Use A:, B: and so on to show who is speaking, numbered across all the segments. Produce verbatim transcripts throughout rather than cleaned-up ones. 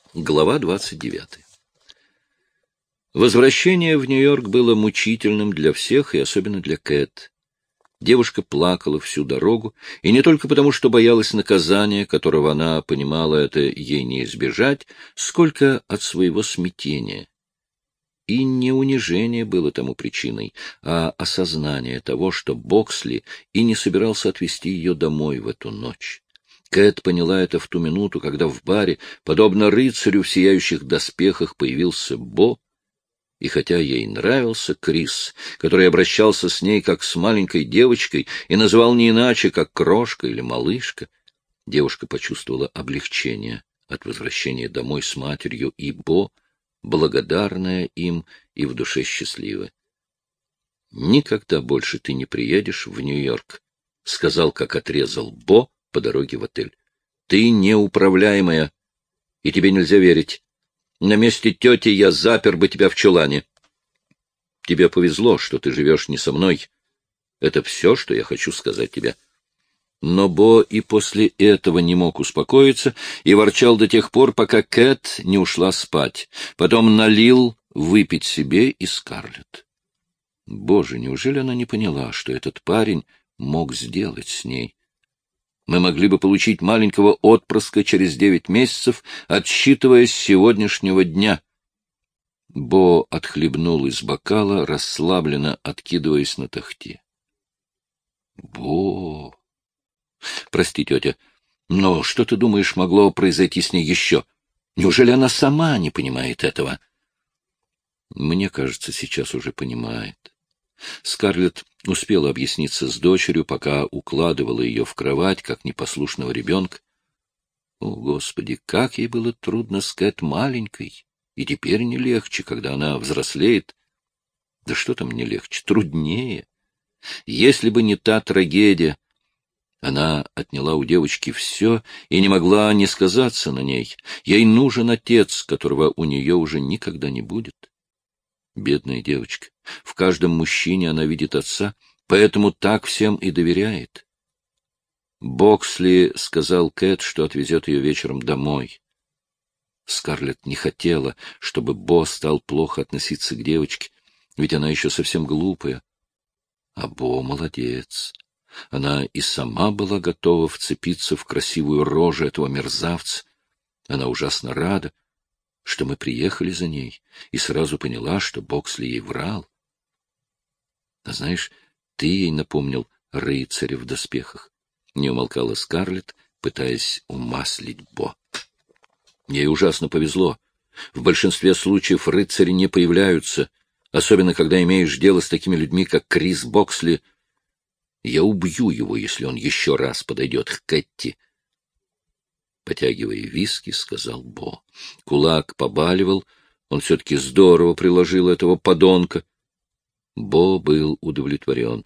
A: Глава двадцать девятая. Возвращение в Нью-Йорк было мучительным для всех, и особенно для Кэт. Девушка плакала всю дорогу, и не только потому, что боялась наказания, которого она понимала, это ей не избежать, сколько от своего смятения. И не унижение было тому причиной, а осознание того, что Боксли и не собирался отвезти ее домой в эту ночь. Кэт поняла это в ту минуту, когда в баре, подобно рыцарю в сияющих доспехах, появился Бо, и хотя ей нравился Крис, который обращался с ней как с маленькой девочкой и называл не иначе, как крошка или малышка, девушка почувствовала облегчение от возвращения домой с матерью и Бо, благодарная им и в душе счастливая. «Никогда больше ты не приедешь в Нью-Йорк», — сказал, как отрезал Бо по дороге в отель. «Ты неуправляемая, и тебе нельзя верить. На месте тети я запер бы тебя в чулане. Тебе повезло, что ты живешь не со мной. Это все, что я хочу сказать тебе». Но Бо и после этого не мог успокоиться и ворчал до тех пор, пока Кэт не ушла спать. Потом налил выпить себе и Скарлетт. Боже, неужели она не поняла, что этот парень мог сделать с ней? Мы могли бы получить маленького отпрыска через девять месяцев, отсчитывая с сегодняшнего дня. Бо отхлебнул из бокала, расслабленно откидываясь на тахте. Бо... Прости, тетя, но что ты думаешь могло произойти с ней еще? Неужели она сама не понимает этого? Мне кажется, сейчас уже понимает. Скарлетт успела объясниться с дочерью, пока укладывала ее в кровать, как непослушного ребенка. О, Господи, как ей было трудно с Кэт маленькой, и теперь не легче, когда она взрослеет. Да что там не легче, труднее. Если бы не та трагедия, она отняла у девочки все и не могла не сказаться на ней. Ей нужен отец, которого у нее уже никогда не будет. Бедная девочка. В каждом мужчине она видит отца, поэтому так всем и доверяет. Боксли сказал Кэт, что отвезет ее вечером домой. Скарлетт не хотела, чтобы Бо стал плохо относиться к девочке, ведь она еще совсем глупая. А Бо молодец. Она и сама была готова вцепиться в красивую рожу этого мерзавца. Она ужасно рада, что мы приехали за ней, и сразу поняла, что Боксли ей врал. А знаешь, ты ей напомнил рыцаря в доспехах. Не умолкала Скарлетт, пытаясь умаслить Бо. Ей ужасно повезло. В большинстве случаев рыцари не появляются, особенно когда имеешь дело с такими людьми, как Крис Боксли. Я убью его, если он еще раз подойдет к Кэтти. Потягивая виски, сказал Бо. Кулак побаливал, он все-таки здорово приложил этого подонка. Бо был удовлетворен.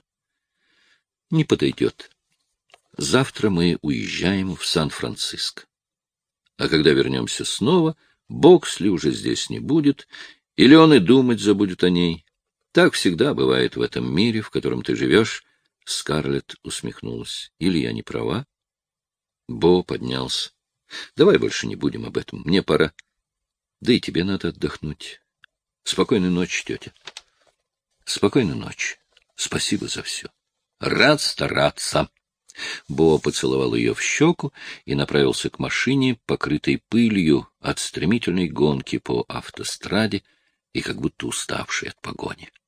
A: Не подойдет. Завтра мы уезжаем в Сан-Франциско. А когда вернемся снова, Боксли уже здесь не будет, или он и думать забудет о ней. Так всегда бывает в этом мире, в котором ты живешь. Скарлетт усмехнулась. Или я не права? Бо поднялся. Давай больше не будем об этом. Мне пора. Да и тебе надо отдохнуть. Спокойной ночи, тетя. Спокойной ночи. Спасибо за все. Рад стараться. Бо поцеловал ее в щеку и направился к машине, покрытой пылью от стремительной гонки по автостраде и как будто уставшей от погони.